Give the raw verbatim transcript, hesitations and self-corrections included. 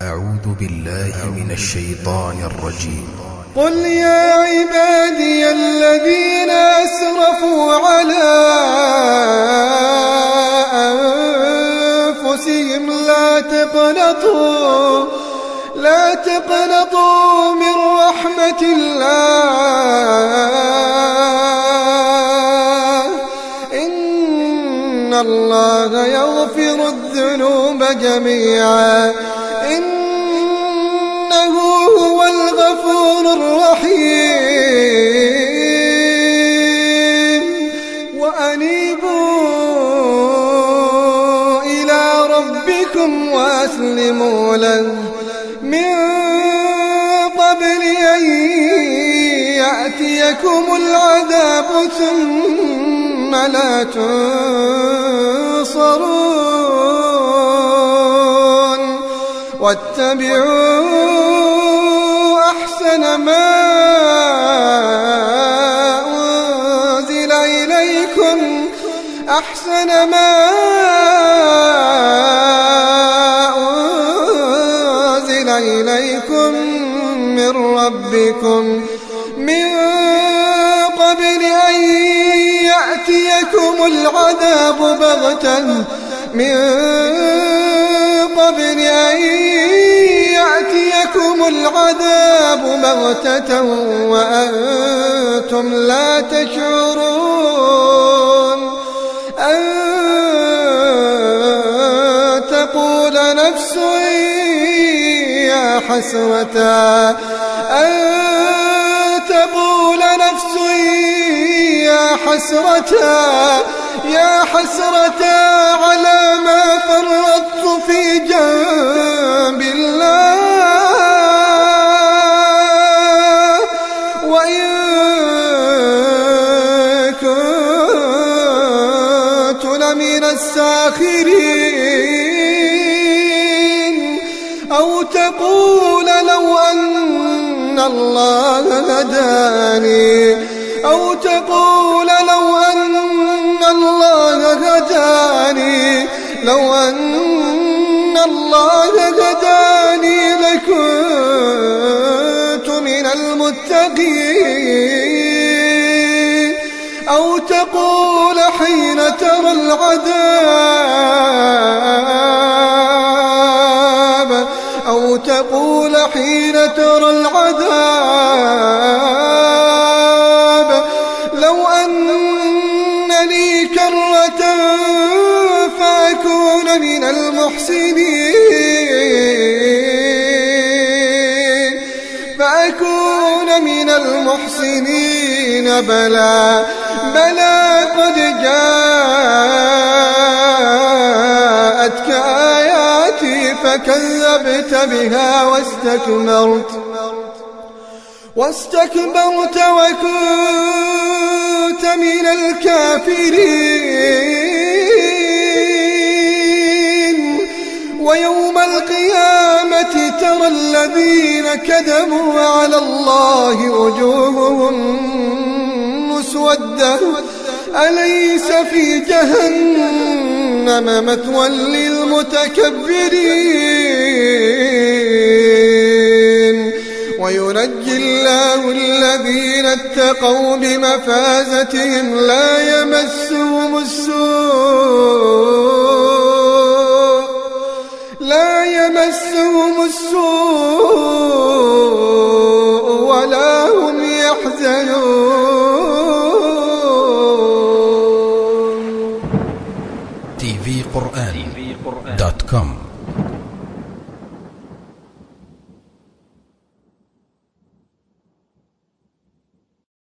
أعوذ بالله من الشيطان الرجيم. قل يا عبادي الذين أسرفوا على أنفسهم لا تقنطوا لا تقنطوا من رحمة الله إن الله يغفر الذنوب جميعا إنه هو الغفور الرحيم. وأنيبوا إلى ربكم وأسلموا له من قبل أن يأتيكم العذاب ثم لا تنصرون. واتبعوا أحسن ما أنزل إليكم أحسن ما أنزل إليكم من ربكم من قبل أن يأتيكم العذاب بغتة من قبل أن يأتيكم العذاب بغتة وأنتم لا تشعرون. أن تقول نفس يا حسرة أن تقول نفس يا حسرة يا حسرة على ما فرطت في جنب الله وإن كنت لمن الساخرين. أو تقول لو أن الله هداني أو تقول لو أن الله هداني لو أن الله هداني لكنت من المتقين. أو تقول حين ترى العذاب أو تقول حين ترى العذاب لو أن لي كرة فأكون من المحسنين فأكون من المحسنين. بلى بلى قد جاءتك آياتي فكذبت بها واستكبرت واستكبرت وكنت من الكافرين. ويوم القيامة ترى الذين كذبوا على الله وجوههم مسودة أليس في جهنم مثوى للمتكبرين. وينجي الله الذين اتقوا بمفازتهم لا يمسهم السوء لا يمسهم السوء ولا هم يحزنون. تي في قرآن دوت كوم